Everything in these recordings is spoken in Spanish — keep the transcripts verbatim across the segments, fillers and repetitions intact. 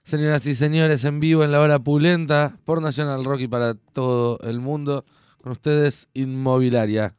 Señoras y señores, en vivo en la hora pulenta por National Rock y para todo el mundo. Con ustedes, Inmobiliaria.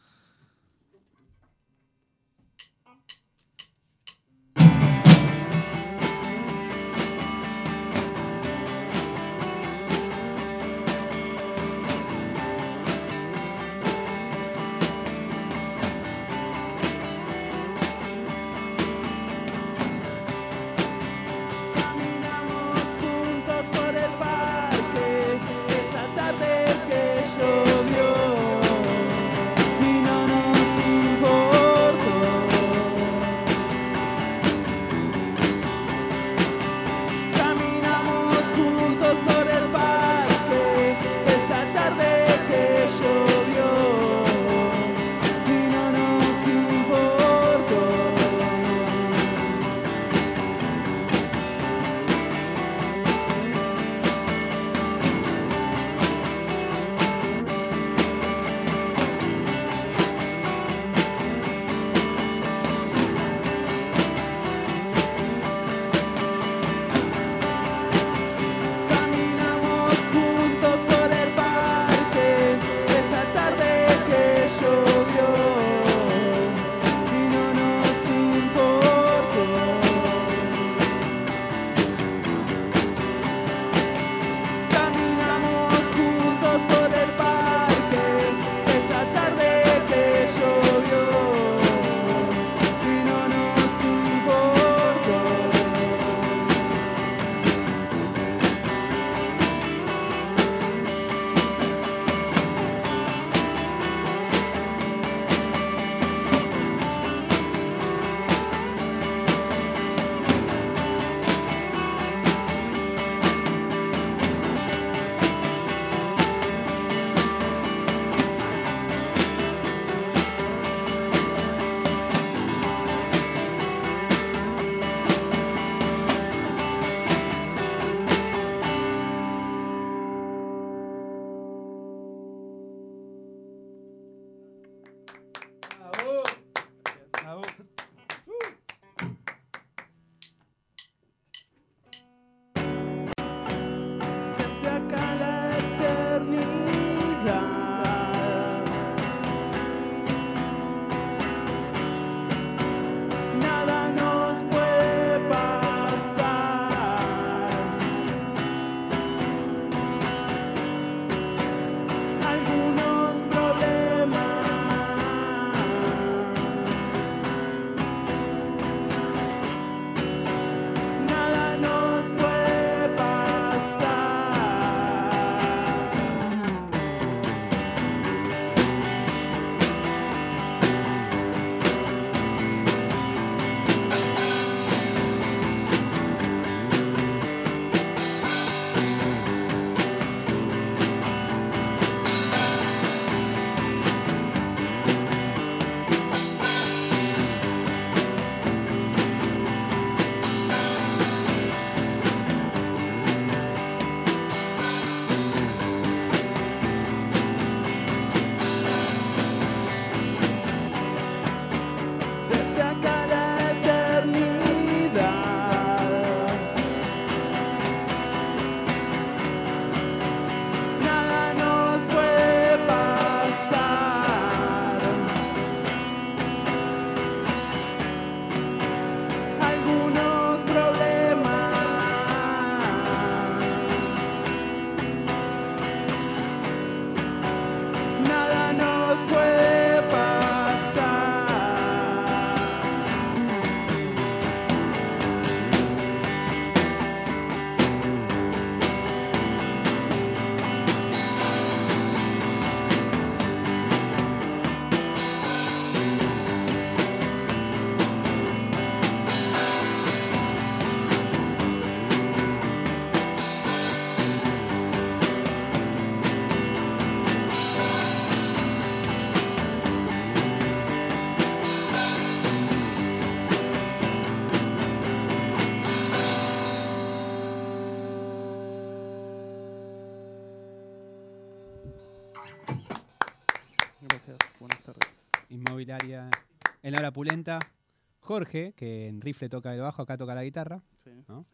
Gracias, buenas tardes. Inmobiliaria en la hora pulenta. Jorge, que en rifle toca el bajo, acá toca la guitarra. Sí. ¿No?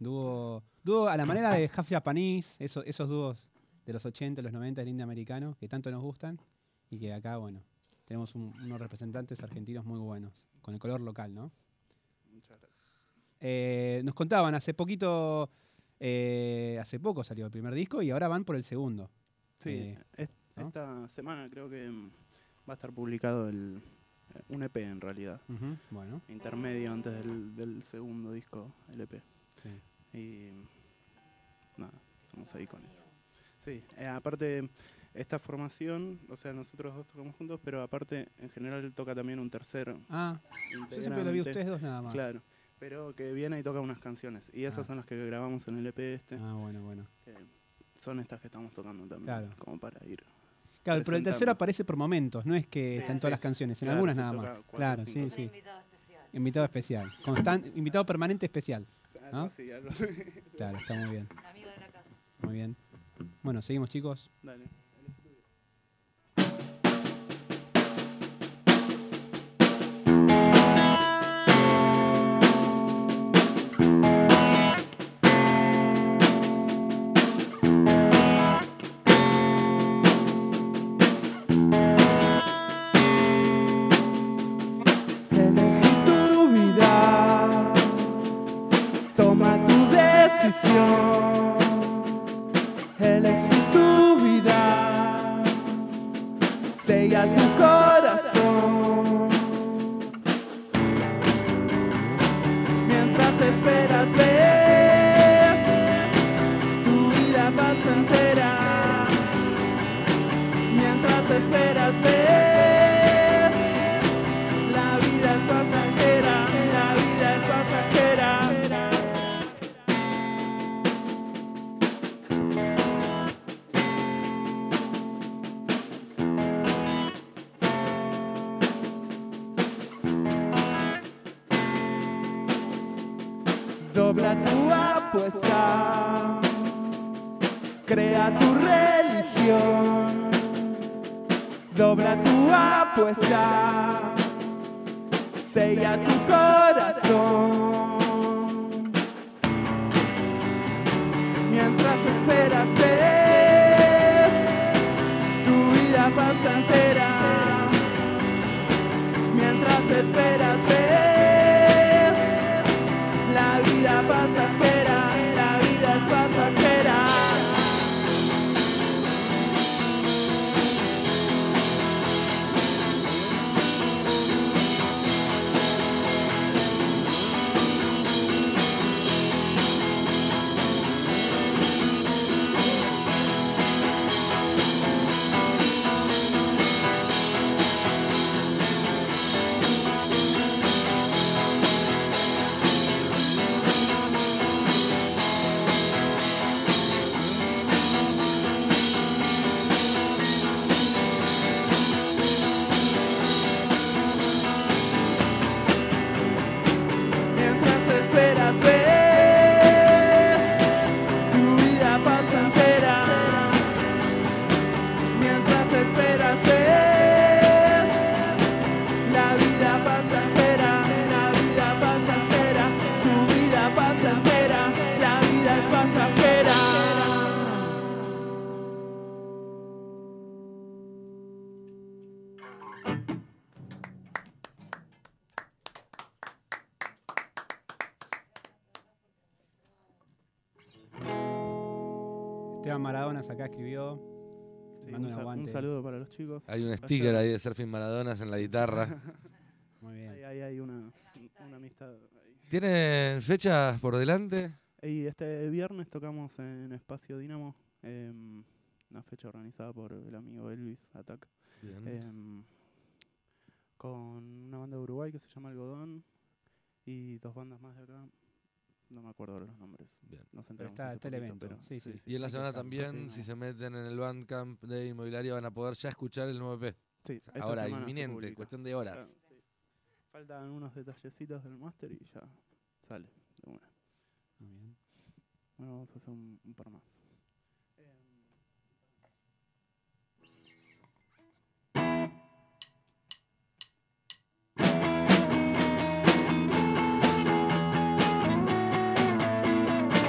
Dúo, dúo a la manera de Half Japanese, eso, esos dúos de los ochenta, los noventa del indie americano, que tanto nos gustan, y que acá, bueno, tenemos un, unos representantes argentinos muy buenos, con el color local, ¿no? Muchas gracias. Eh, nos contaban, hace poquito, eh, hace poco salió el primer disco y ahora van por el segundo. Sí, Eh, es- ¿no? esta semana creo que mm, va a estar publicado el, eh, un E P en realidad. Ujú, bueno, Intermedio antes del, del segundo disco, el E P. sí. Y nada, estamos ahí con eso. Sí, eh, aparte, esta formación, o sea, nosotros dos tocamos juntos, pero aparte, en general, toca también un tercer Ah, yo siempre lo vi a integrante. ustedes dos nada más. Claro, pero que viene y toca unas canciones. Y esas Ah. son las que grabamos en el E P este. Ah, bueno, bueno. que son estas que estamos tocando también, Claro. como para ir. Claro, pero el tercero presentando. aparece por momentos, no es que Sí, están sí, todas las sí. canciones, en Claro, algunas se nada toca más. cuatro o Claro, cinco. sí, Un sí. invitado especial. Invitado especial. Constan- invitado permanente especial. Algo ¿no? así, algo así. Claro, está muy bien. Un amigo de la casa. Muy bien. Bueno, seguimos, chicos. Dale. Elegí tu vida, toma tu decisión. Elegí tu vida, sella tu corazón. Mientras esperas ves, tu vida pasa entera. Mientras esperas ves, la vida es pasajera, la vida es pasajera. Dobla tu apuesta, crea tu religión. Dobla tu apuesta, sella tu corazón. Mientras esperas ves, tu vida pasa entera. Mientras esperas ves, la vida pasajera, la vida es pasajera. Mientras esperas ves, tu vida pasa entera. Mientras esperas ves, la vida pasajera, la vida pasajera, tu vida pasa entera, la vida es pasajera. Esteban Maradonas acá escribió. Sí, Mando un, un sa- un aguante. saludo para los chicos. Hay un Ayer- sticker ahí de Surfing Maradonas en la guitarra. Muy bien. Ahí, ahí hay una, una amistad. ahí. ¿Tienen fechas por delante? Y este viernes tocamos en Espacio Dínamo, em, una fecha organizada por el amigo Elvis Attack, Bien. em, con una banda de Uruguay que se llama Algodón y dos bandas más de acá. No me acuerdo ahora los nombres. Bien. Nos Pero enteramos está- hace está el poquito, evento. pero Sí, sí. Y en la hay que semana buscar, también, sí, si no. se meten en el Bandcamp de Inmobiliaria, van a poder ya escuchar el nuevo E P. Sí, esta Ahora, semana se inminente, publica. cuestión de Claro, horas. sí. Faltan unos detallecitos del máster y ya sale de una. Muy bien. Bueno, vamos a hacer un, un par más. Mientras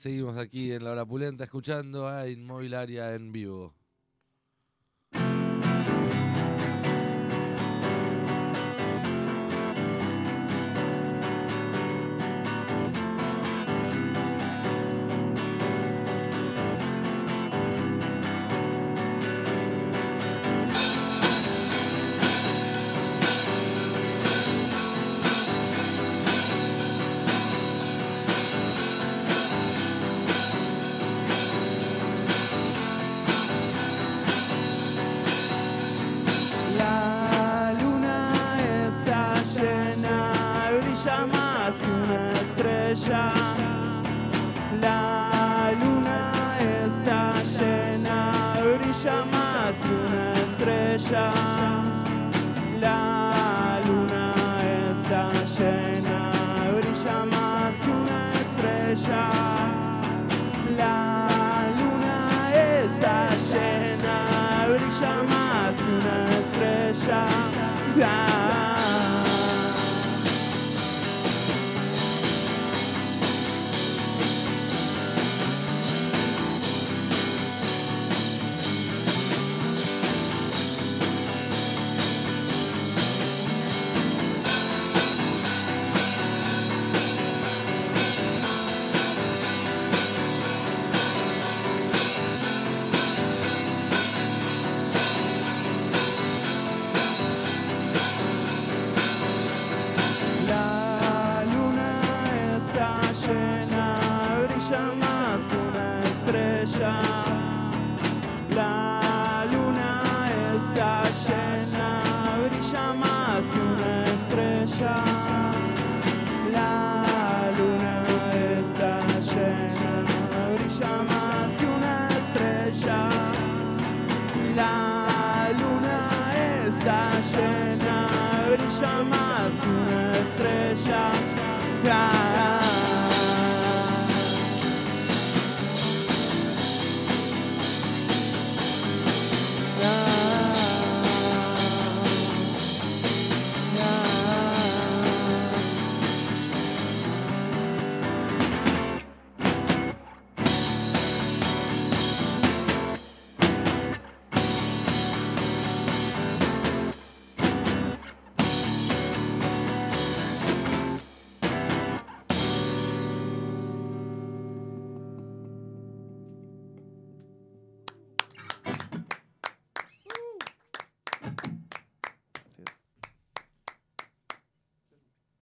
Seguimos aquí en la hora pulenta escuchando a Inmobiliaria en vivo. La luna está llena, brilla más que una estrella. La luna está llena, brilla más que una estrella. La luna está llena, brilla más que una estrella. La La luna está llena, brilla más que una estrella. La luna está llena, brilla más que una estrella. La luna está llena, brilla más que una estrella. La